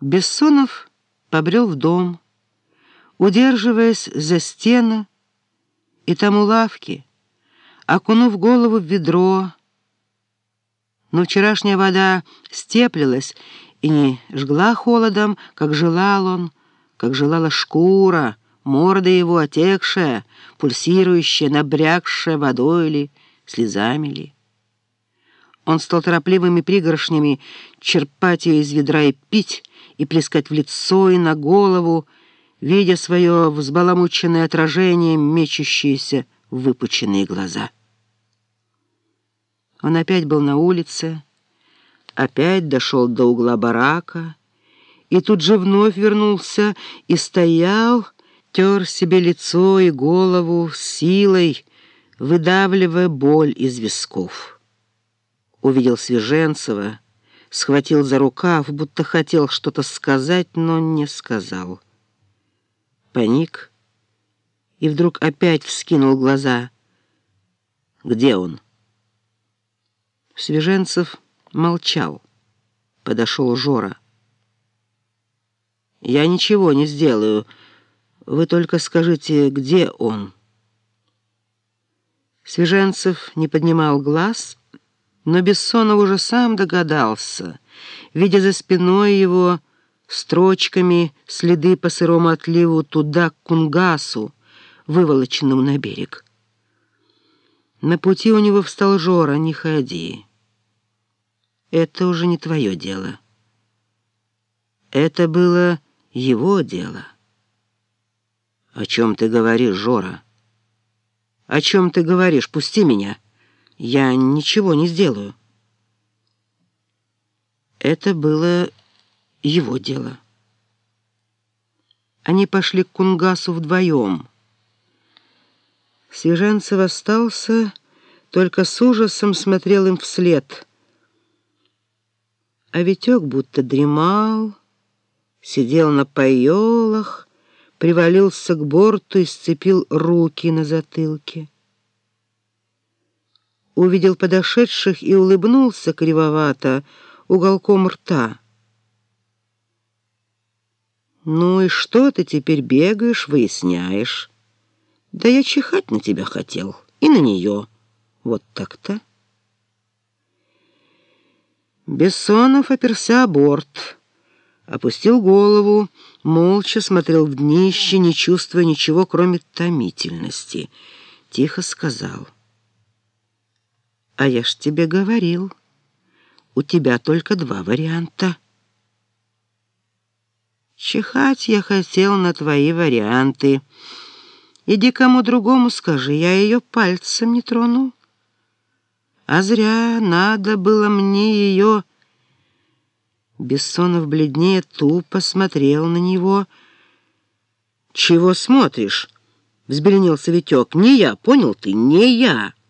Бессонов побрел в дом, удерживаясь за стену, и там у лавки, окунув голову в ведро, но вчерашняя вода степлилась и не жгла холодом, как желал он, как желала шкура, морда его отекшая, пульсирующая, набрякшая водой ли, слезами ли. Он стал торопливыми пригоршнями черпать ее из ведра и пить, и плескать в лицо и на голову, видя свое взбаламученное отражение, мечущееся в выпученные глаза. Он опять был на улице, опять дошел до угла барака, и тут же вновь вернулся и стоял, тер себе лицо и голову силой, выдавливая боль из висков. Увидел Свеженцева, схватил за рукав, будто хотел что-то сказать, но не сказал. Паник и вдруг опять вскинул глаза. «Где он?» Свеженцев молчал. Подошел Жора. «Я ничего не сделаю. Вы только скажите, где он?» Свеженцев не поднимал глаз, но Бессонов уже сам догадался, видя за спиной его строчками следы по сырому отливу туда, к Кунгасу, выволоченному на берег. На пути у него встал Жора: «Не ходи. Это уже не твое дело. Это было его дело». «О чем ты говоришь, Жора? О чем ты говоришь? Пусти меня. Я ничего не сделаю». Это было его дело. Они пошли к Кунгасу вдвоем. Свеженцев остался, только с ужасом смотрел им вслед. А Витек будто дремал, сидел на поелах, привалился к борту и сцепил руки на затылке. Увидел подошедших и улыбнулся кривовато уголком рта. «Ну и что ты теперь бегаешь, выясняешь? Да я чихать на тебя хотел, и на нее. Вот так-то». Бессонов оперся о борт, опустил голову, молча смотрел в днище, не чувствуя ничего, кроме томительности. Тихо сказал: «А я ж тебе говорил, у тебя только два варианта». «Чихать я хотел на твои варианты. Иди кому другому скажи, я ее пальцем не трону. А зря, надо было мне ее...» Бессонов бледнее тупо смотрел на него. «Чего смотришь?» — взбеленился Витек. «Не я, понял ты, не я!»